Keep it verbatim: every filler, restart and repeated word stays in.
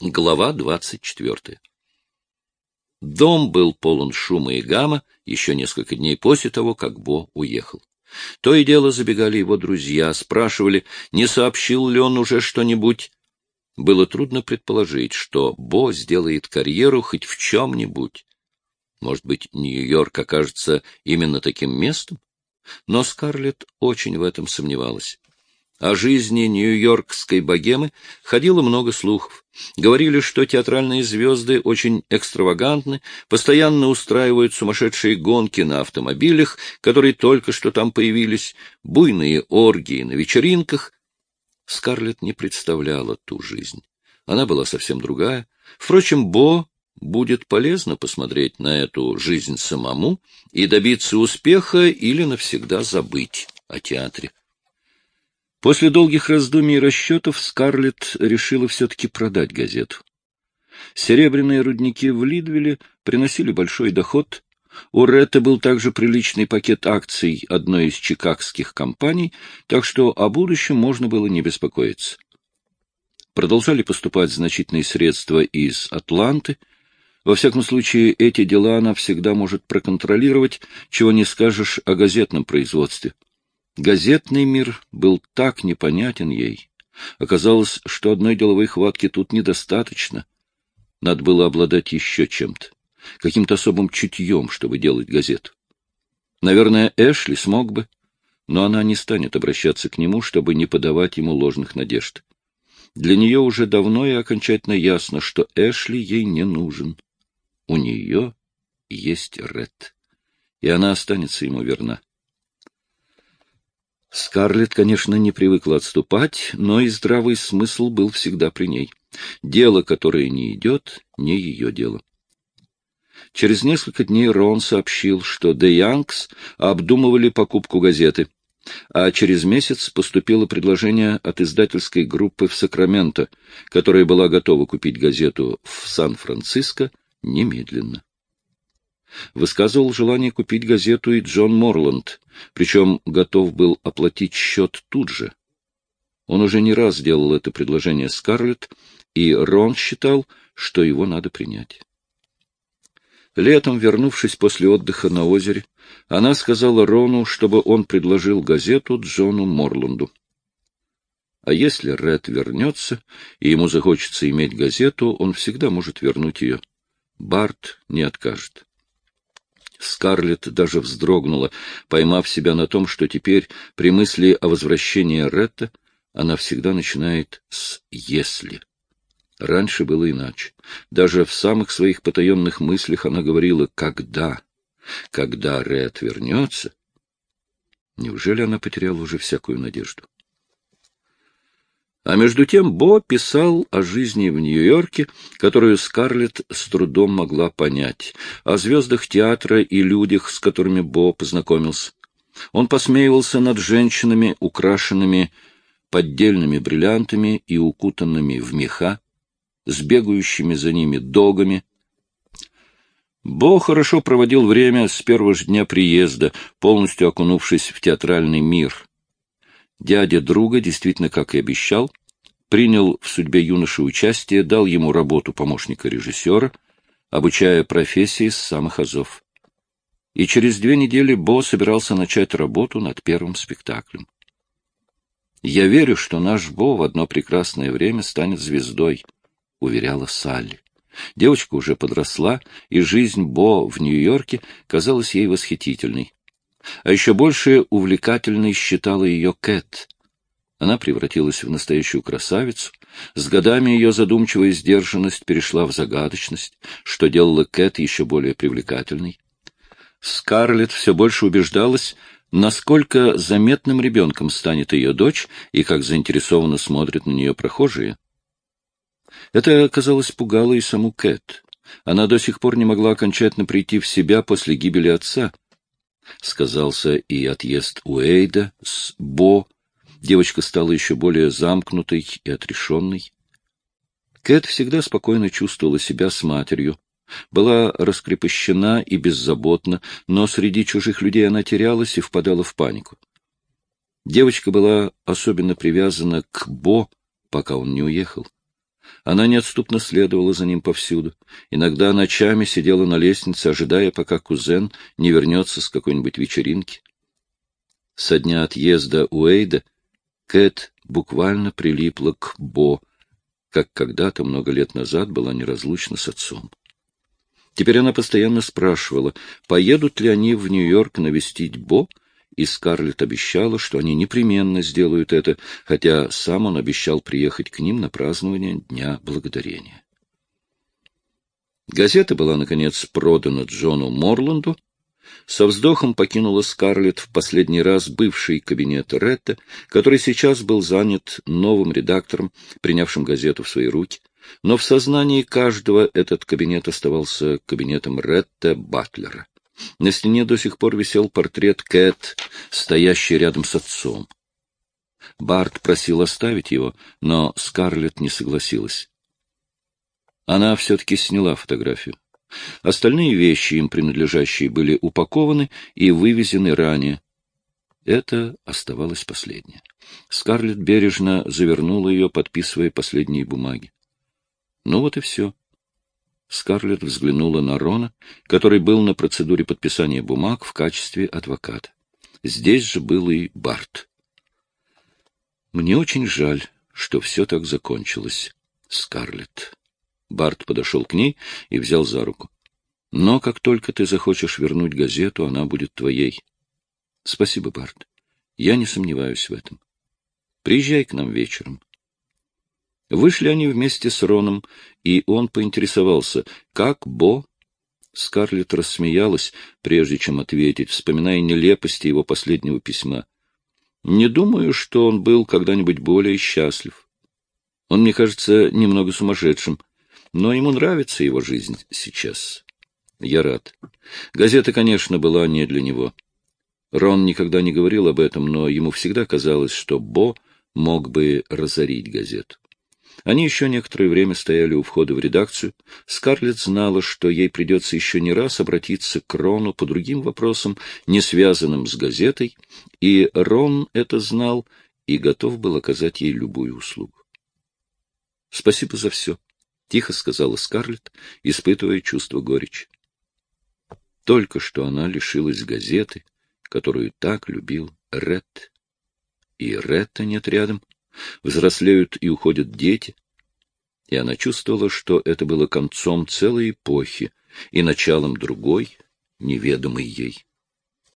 Глава двадцать четвертая. Дом был полон шума и гамма еще несколько дней после того, как Бо уехал. То и дело забегали его друзья, спрашивали, не сообщил ли он уже что-нибудь. Было трудно предположить, что Бо сделает карьеру хоть в чем-нибудь. Может быть, Нью-Йорк окажется именно таким местом? Но Скарлетт очень в этом сомневалась. О жизни нью-йоркской богемы ходило много слухов. Говорили, что театральные звезды очень экстравагантны, постоянно устраивают сумасшедшие гонки на автомобилях, которые только что там появились, буйные оргии на вечеринках. Скарлетт не представляла ту жизнь. Она была совсем другая. Впрочем, Бо будет полезно посмотреть на эту жизнь самому и добиться успеха или навсегда забыть о театре. После долгих раздумий и расчетов Скарлетт решила все-таки продать газету. Серебряные рудники в Лидвилле приносили большой доход. У Ретта был также приличный пакет акций одной из чикагских компаний, так что о будущем можно было не беспокоиться. Продолжали поступать значительные средства из Атланты. Во всяком случае, эти дела она всегда может проконтролировать, чего не скажешь о газетном производстве. Газетный мир был так непонятен ей. Оказалось, что одной деловой хватки тут недостаточно. Надо было обладать еще чем-то, каким-то особым чутьем, чтобы делать газету. Наверное, Эшли смог бы, но она не станет обращаться к нему, чтобы не подавать ему ложных надежд. Для нее уже давно и окончательно ясно, что Эшли ей не нужен. У нее есть Ред, и она останется ему верна. Скарлетт, конечно, не привыкла отступать, но и здравый смысл был всегда при ней. Дело, которое не идет, не ее дело. Через несколько дней Рон сообщил, что The Youngs обдумывали покупку газеты, а через месяц поступило предложение от издательской группы в Сакраменто, которая была готова купить газету в Сан-Франциско немедленно. Высказывал желание купить газету и Джон Морланд, причем готов был оплатить счет тут же. Он уже не раз делал это предложение Скарлетт, и Рон считал, что его надо принять. Летом, вернувшись после отдыха на озере, она сказала Рону, чтобы он предложил газету Джону Морланду. А если Ред вернется, и ему захочется иметь газету, он всегда может вернуть ее. Барт не откажет. Скарлетт даже вздрогнула, поймав себя на том, что теперь, при мысли о возвращении Ретта, она всегда начинает с «если». Раньше было иначе. Даже в самых своих потаенных мыслях она говорила «когда». Когда Ред вернется? Неужели она потеряла уже всякую надежду? А между тем Бо писал о жизни в Нью-Йорке, которую Скарлетт с трудом могла понять, о звездах театра и людях, с которыми Бо познакомился. Он посмеивался над женщинами, украшенными поддельными бриллиантами и укутанными в меха, с бегающими за ними догами. Бо хорошо проводил время с первого же дня приезда, полностью окунувшись в театральный мир. Дядя друга, действительно, как и обещал, принял в судьбе юноши участие, дал ему работу помощника режиссера, обучая профессии с самых азов. И через две недели Бо собирался начать работу над первым спектаклем. «Я верю, что наш Бо в одно прекрасное время станет звездой», — уверяла Салли. Девочка уже подросла, и жизнь Бо в Нью-Йорке казалась ей восхитительной. А еще больше увлекательной считала ее Кэт. Она превратилась в настоящую красавицу. С годами ее задумчивая сдержанность перешла в загадочность, что делало Кэт еще более привлекательной. Скарлетт все больше убеждалась, насколько заметным ребенком станет ее дочь и как заинтересованно смотрят на нее прохожие. Это, казалось, пугало и саму Кэт. Она до сих пор не могла окончательно прийти в себя после гибели отца. Сказался и отъезд Уэйда с Бо. Девочка стала еще более замкнутой и отрешенной. Кэт всегда спокойно чувствовала себя с матерью, была раскрепощена и беззаботна, но среди чужих людей она терялась и впадала в панику. Девочка была особенно привязана к Бо, пока он не уехал. Она неотступно следовала за ним повсюду. Иногда ночами сидела на лестнице, ожидая, пока кузен не вернется с какой-нибудь вечеринки. Со дня отъезда Уэйда Кэт буквально прилипла к Бо, как когда-то много лет назад была неразлучна с отцом. Теперь она постоянно спрашивала, поедут ли они в Нью-Йорк навестить Бо, и Скарлетт обещала, что они непременно сделают это, хотя сам он обещал приехать к ним на празднование Дня Благодарения. Газета была, наконец, продана Джону Морланду. Со вздохом покинула Скарлетт в последний раз бывший кабинет Ретта, который сейчас был занят новым редактором, принявшим газету в свои руки. Но в сознании каждого этот кабинет оставался кабинетом Ретта Батлера. На стене до сих пор висел портрет Кэт, стоящий рядом с отцом. Барт просил оставить его, но Скарлетт не согласилась. Она все-таки сняла фотографию. Остальные вещи, им принадлежащие, были упакованы и вывезены ранее. Это оставалось последнее. Скарлетт бережно завернула ее, подписывая последние бумаги. Ну вот и все. Скарлетт взглянула на Рона, который был на процедуре подписания бумаг в качестве адвоката. Здесь же был и Барт. «Мне очень жаль, что все так закончилось, Скарлетт». Барт подошел к ней и взял за руку. «Но как только ты захочешь вернуть газету, она будет твоей». «Спасибо, Барт. Я не сомневаюсь в этом. Приезжай к нам вечером». Вышли они вместе с Роном, и он поинтересовался, как Бо. Скарлетт рассмеялась, прежде чем ответить, вспоминая нелепости его последнего письма. «Не думаю, что он был когда-нибудь более счастлив. Он, мне кажется, немного сумасшедшим, но ему нравится его жизнь сейчас. Я рад. Газета, конечно, была не для него. Рон никогда не говорил об этом, но ему всегда казалось, что Бо мог бы разорить газету. Они еще некоторое время стояли у входа в редакцию. Скарлетт знала, что ей придется еще не раз обратиться к Рону по другим вопросам, не связанным с газетой, и Рон это знал и готов был оказать ей любую услугу. — Спасибо за все, — тихо сказала Скарлетт, испытывая чувство горечи. Только что она лишилась газеты, которую так любил Ред. И Ретта нет рядом. Взрослеют и уходят дети, и она чувствовала, что это было концом целой эпохи и началом другой, неведомой ей.